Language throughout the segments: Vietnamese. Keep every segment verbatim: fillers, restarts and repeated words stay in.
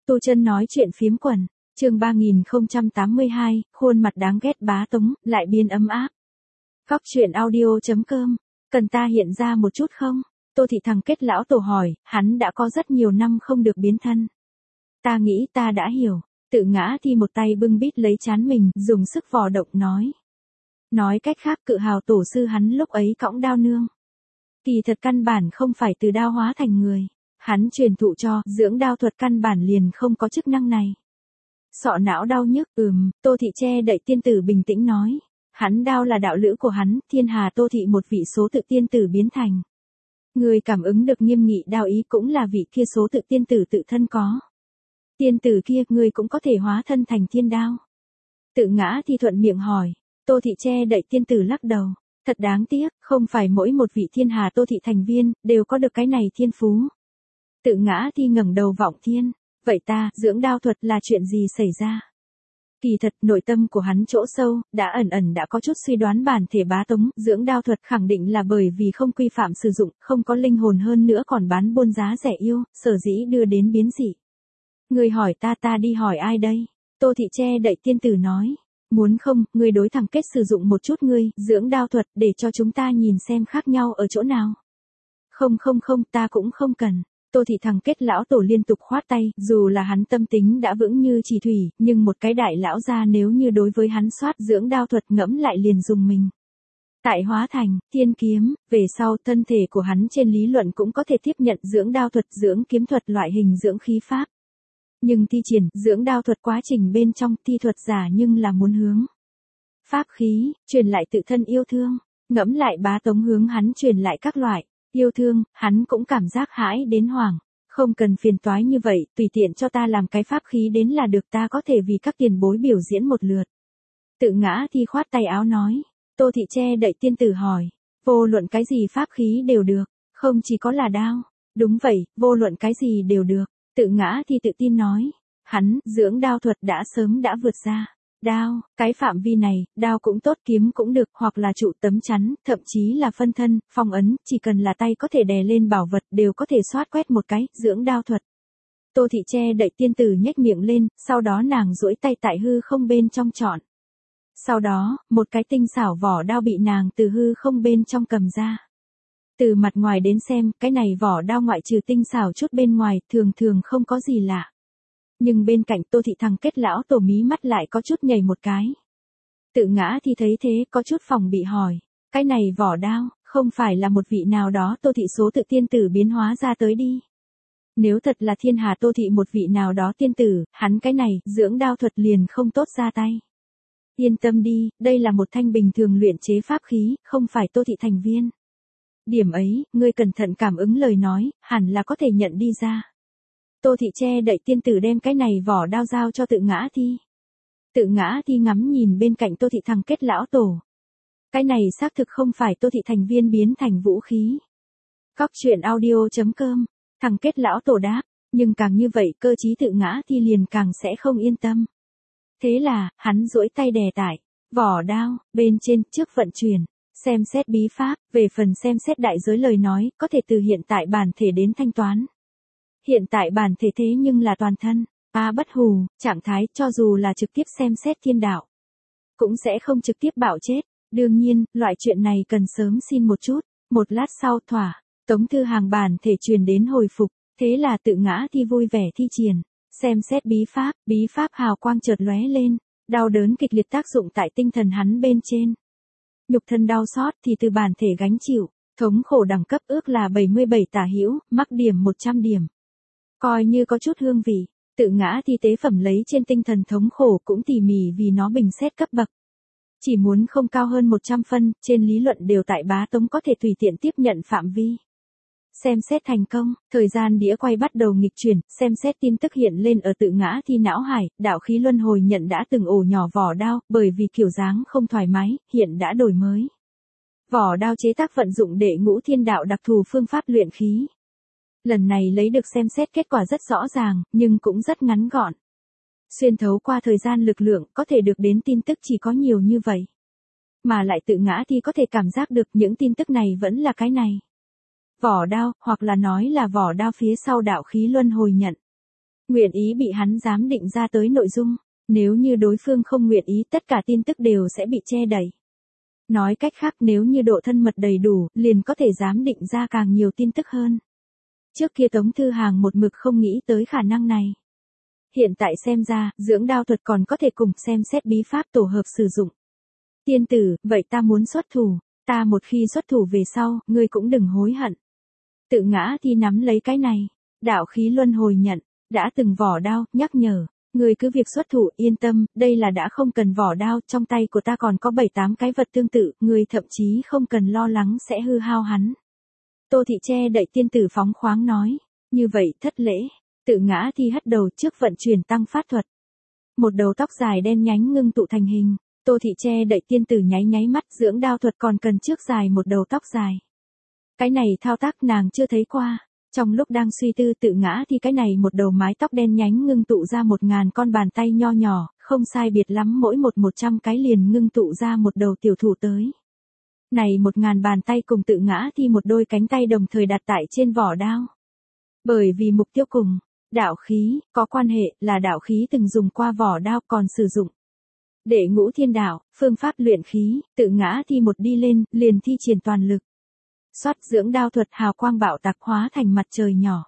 Tu Chân nói chuyện phiếm quần, chương ba nghìn không trăm tám mươi hai, khuôn mặt đáng ghét Bá Tống, lại biến ấm áp. Góc truyện audio chấm com, cần ta hiện ra một chút không? Tô Thị thằng kết lão tổ hỏi, hắn đã có rất nhiều năm không được biến thân. Ta nghĩ ta đã hiểu, tự ngã thì một tay bưng bít lấy trán mình, dùng sức vò động nói. Nói cách khác cự hào tổ sư hắn lúc ấy cõng đao nương. Kỳ thật căn bản không phải từ đao hóa thành người. Hắn truyền thụ cho, dưỡng đao thuật căn bản liền không có chức năng này. Sọ não đau nhức, ừm, Tô Thị che đậy tiên tử bình tĩnh nói. Hắn đao là đạo lữ của hắn, thiên hà Tô Thị một vị số tự tiên tử biến thành. Người cảm ứng được nghiêm nghị đao ý cũng là vị kia số tự tiên tử tự thân có. Tiên tử kia, người cũng có thể hóa thân thành thiên đao. Tự ngã thì thuận miệng hỏi, Tô Thị che đậy tiên tử lắc đầu. Thật đáng tiếc, không phải mỗi một vị thiên hà Tô Thị thành viên, đều có được cái này thiên phú. Tự ngã thì ngẩng đầu vọng thiên, vậy ta, dưỡng đao thuật là chuyện gì xảy ra? Kỳ thật, nội tâm của hắn chỗ sâu, đã ẩn ẩn đã có chút suy đoán bản thể Bá Tống, dưỡng đao thuật khẳng định là bởi vì không quy phạm sử dụng, không có linh hồn hơn nữa còn bán buôn giá rẻ yêu, sở dĩ đưa đến biến dị. Người hỏi ta ta đi hỏi ai đây? Tô Thị che đậy tiên tử nói, muốn không, người đối thẳng kết sử dụng một chút ngươi, dưỡng đao thuật, để cho chúng ta nhìn xem khác nhau ở chỗ nào. Không không không, ta cũng không cần. Tô Thị thằng kết lão tổ liên tục khoát tay, dù là hắn tâm tính đã vững như trì thủy, nhưng một cái đại lão gia nếu như đối với hắn soát dưỡng đao thuật ngẫm lại liền dùng mình. Tại hóa thành, thiên kiếm, về sau thân thể của hắn trên lý luận cũng có thể tiếp nhận dưỡng đao thuật, dưỡng kiếm thuật loại hình dưỡng khí pháp. Nhưng thi triển, dưỡng đao thuật quá trình bên trong thi thuật giả nhưng là muốn hướng. Pháp khí, truyền lại tự thân yêu thương, ngẫm lại Bá Tống hướng hắn truyền lại các loại. Yêu thương, hắn cũng cảm giác hãi đến hoảng. Không cần phiền toái như vậy, tùy tiện cho ta làm cái pháp khí đến là được, ta có thể vì các tiền bối biểu diễn một lượt. Tự ngã thì khoát tay áo nói. Tô Thị che đậy tiên tử hỏi. Vô luận cái gì pháp khí đều được, không chỉ có là đao. Đúng vậy, vô luận cái gì đều được. Tự ngã thì tự tin nói. Hắn, dưỡng đao thuật đã sớm đã vượt ra. Đao, cái phạm vi này, đao cũng tốt, kiếm cũng được, hoặc là trụ tấm chắn, thậm chí là phân thân, phong ấn, chỉ cần là tay có thể đè lên bảo vật đều có thể xoát quét một cái, dưỡng đao thuật. Tô Thị che đậy tiên tử nhếch miệng lên, sau đó nàng duỗi tay tại hư không bên trong chọn. Sau đó, một cái tinh xảo vỏ đao bị nàng từ hư không bên trong cầm ra. Từ mặt ngoài đến xem, cái này vỏ đao ngoại trừ tinh xảo chút bên ngoài, thường thường không có gì lạ. Nhưng bên cạnh Tô Thị thằng kết lão tổ mí mắt lại có chút nhảy một cái. Tự ngã thì thấy thế có chút phòng bị hỏi. Cái này vỏ đao, không phải là một vị nào đó Tô Thị số tự tiên tử biến hóa ra tới đi. Nếu thật là thiên hà Tô Thị một vị nào đó tiên tử, hắn cái này, dưỡng đao thuật liền không tốt ra tay. Yên tâm đi, đây là một thanh bình thường luyện chế pháp khí, không phải Tô Thị thành viên. Điểm ấy, ngươi cẩn thận cảm ứng lời nói, hẳn là có thể nhận đi ra. Tô Thị che đậy tiên tử đem cái này vỏ đao giao cho tự ngã thi. Tự ngã thi ngắm nhìn bên cạnh Tô Thị thằng kết lão tổ. Cái này xác thực không phải Tô Thị thành viên biến thành vũ khí. Góc truyện audio chấm com, thằng kết lão tổ đáp, nhưng càng như vậy cơ trí tự ngã thi liền càng sẽ không yên tâm. Thế là, hắn duỗi tay đè tải, vỏ đao, bên trên, trước vận chuyển, xem xét bí pháp, về phần xem xét đại giới lời nói, có thể từ hiện tại bản thể đến thanh toán. Hiện tại bản thể thế nhưng là toàn thân, a bất hù, trạng thái, cho dù là trực tiếp xem xét thiên đạo, cũng sẽ không trực tiếp bạo chết. Đương nhiên, loại chuyện này cần sớm xin một chút, một lát sau thỏa, Tống Thư Hàng bản thể truyền đến hồi phục, thế là tự ngã thi vui vẻ thi triển, xem xét bí pháp, bí pháp hào quang chợt lóe lên, đau đớn kịch liệt tác dụng tại tinh thần hắn bên trên. Nhục thân đau xót thì từ bản thể gánh chịu, thống khổ đẳng cấp ước là bảy mươi bảy tả hữu, mắc điểm một trăm điểm. Coi như có chút hương vị, tự ngã thi tế phẩm lấy trên tinh thần thống khổ cũng tỉ mỉ vì nó bình xét cấp bậc. Chỉ muốn không cao hơn một trăm phân, trên lý luận đều tại Bá Tống có thể tùy tiện tiếp nhận phạm vi. Xem xét thành công, thời gian đĩa quay bắt đầu nghịch chuyển, xem xét tin tức hiện lên ở tự ngã thi não hải, đạo khí luân hồi nhận đã từng ổ nhỏ vỏ đao, bởi vì kiểu dáng không thoải mái, hiện đã đổi mới. Vỏ đao chế tác vận dụng đệ ngũ thiên đạo đặc thù phương pháp luyện khí. Lần này lấy được xem xét kết quả rất rõ ràng, nhưng cũng rất ngắn gọn. Xuyên thấu qua thời gian lực lượng có thể được đến tin tức chỉ có nhiều như vậy. Mà lại tự ngã thì có thể cảm giác được những tin tức này vẫn là cái này. Vỏ đao, hoặc là nói là vỏ đao phía sau đạo khí luân hồi nhận. Nguyện ý bị hắn giám định ra tới nội dung. Nếu như đối phương không nguyện ý, tất cả tin tức đều sẽ bị che đậy. Nói cách khác, nếu như độ thân mật đầy đủ, liền có thể giám định ra càng nhiều tin tức hơn. Trước kia Tống Thư Hàng một mực không nghĩ tới khả năng này. Hiện tại xem ra, dưỡng đao thuật còn có thể cùng xem xét bí pháp tổ hợp sử dụng. Tiên tử, vậy ta muốn xuất thủ, ta một khi xuất thủ về sau, ngươi cũng đừng hối hận. Tự Ngã Thi nắm lấy cái này, đạo khí luân hồi nhận, đã từng vỏ đao, nhắc nhở, ngươi cứ việc xuất thủ, yên tâm, đây là đã không cần vỏ đao, trong tay của ta còn có bảy tám cái vật tương tự, ngươi thậm chí không cần lo lắng sẽ hư hao hắn. Tô Thị che đậy tiên tử phóng khoáng nói, như vậy thất lễ. Tự Ngã Thi hất đầu trước vận chuyển tăng phát thuật. Một đầu tóc dài đen nhánh ngưng tụ thành hình, Tô Thị che đậy tiên tử nháy nháy mắt, dưỡng đao thuật còn cần trước dài một đầu tóc dài. Cái này thao tác nàng chưa thấy qua. Trong lúc đang suy tư Tự Ngã Thi cái này một đầu mái tóc đen nhánh ngưng tụ ra một ngàn con bàn tay nho nhỏ, không sai biệt lắm mỗi một một trăm cái liền ngưng tụ ra một đầu tiểu thủ tới. Này một ngàn bàn tay cùng Tự Ngã Thi một đôi cánh tay đồng thời đặt tại trên vỏ đao. Bởi vì mục tiêu cùng đạo khí có quan hệ, là đạo khí từng dùng qua vỏ đao còn sử dụng. Đệ Ngũ Thiên Đạo, phương pháp luyện khí, Tự Ngã Thi một đi lên, liền thi triển toàn lực. Xoát dưỡng đao thuật hào quang bạo tạc hóa thành mặt trời nhỏ.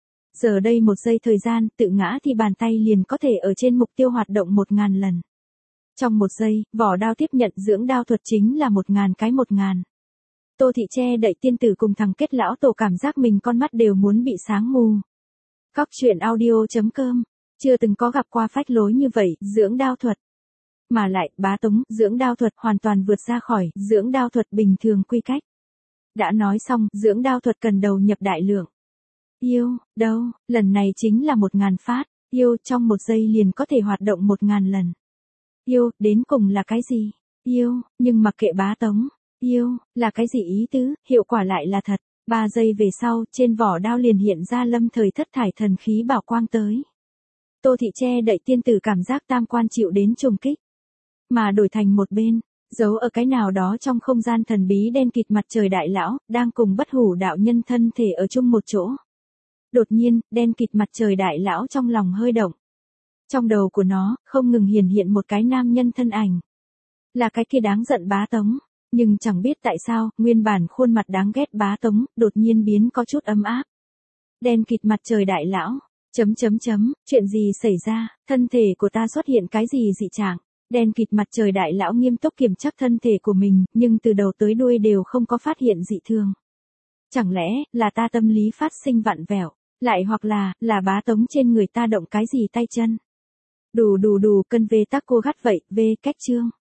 Giờ đây một giây thời gian, Tự Ngã Thi bàn tay liền có thể ở trên mục tiêu hoạt động một ngàn lần. Trong một giây, vỏ đao tiếp nhận dưỡng đao thuật chính là một ngàn cái một ngàn. Tô Thị che đậy tiên tử cùng thằng Kết lão tổ cảm giác mình con mắt đều muốn bị sáng mù. Cóc truyện audio chấm com, chưa từng có gặp qua phách lối như vậy, dưỡng đao thuật. Mà lại, bá tống, dưỡng đao thuật hoàn toàn vượt ra khỏi, dưỡng đao thuật bình thường quy cách. Đã nói xong, dưỡng đao thuật cần đầu nhập đại lượng. Yêu, đâu, lần này chính là một ngàn phát, yêu trong một giây liền có thể hoạt động một ngàn lần. Yêu, đến cùng là cái gì? Yêu, nhưng mặc kệ bá tống, yêu, là cái gì ý tứ, hiệu quả lại là thật. Ba giây về sau, trên vỏ đao liền hiện ra lâm thời thất thải thần khí bảo quang tới. Tô Thị che đậy tiên tử cảm giác tam quan chịu đến trùng kích. Mà đổi thành một bên, giấu ở cái nào đó trong không gian thần bí đen kịt mặt trời đại lão, đang cùng Bất Hủ đạo nhân thân thể ở chung một chỗ. Đột nhiên, đen kịt mặt trời đại lão trong lòng hơi động. Trong đầu của nó, không ngừng hiển hiện một cái nam nhân thân ảnh. Là cái kia đáng giận bá tống. Nhưng chẳng biết tại sao, nguyên bản khuôn mặt đáng ghét bá tống, đột nhiên biến có chút ấm áp. Đen kịt mặt trời đại lão, chấm chấm chấm, chuyện gì xảy ra, thân thể của ta xuất hiện cái gì dị trạng. Đen kịt mặt trời đại lão nghiêm túc kiểm tra thân thể của mình, nhưng từ đầu tới đuôi đều không có phát hiện dị thường. Chẳng lẽ, là ta tâm lý phát sinh vặn vẹo, lại hoặc là, là bá tống trên người ta động cái gì tay chân. Đủ đủ đủ, cân về tác cô gắt vậy, về cách chương.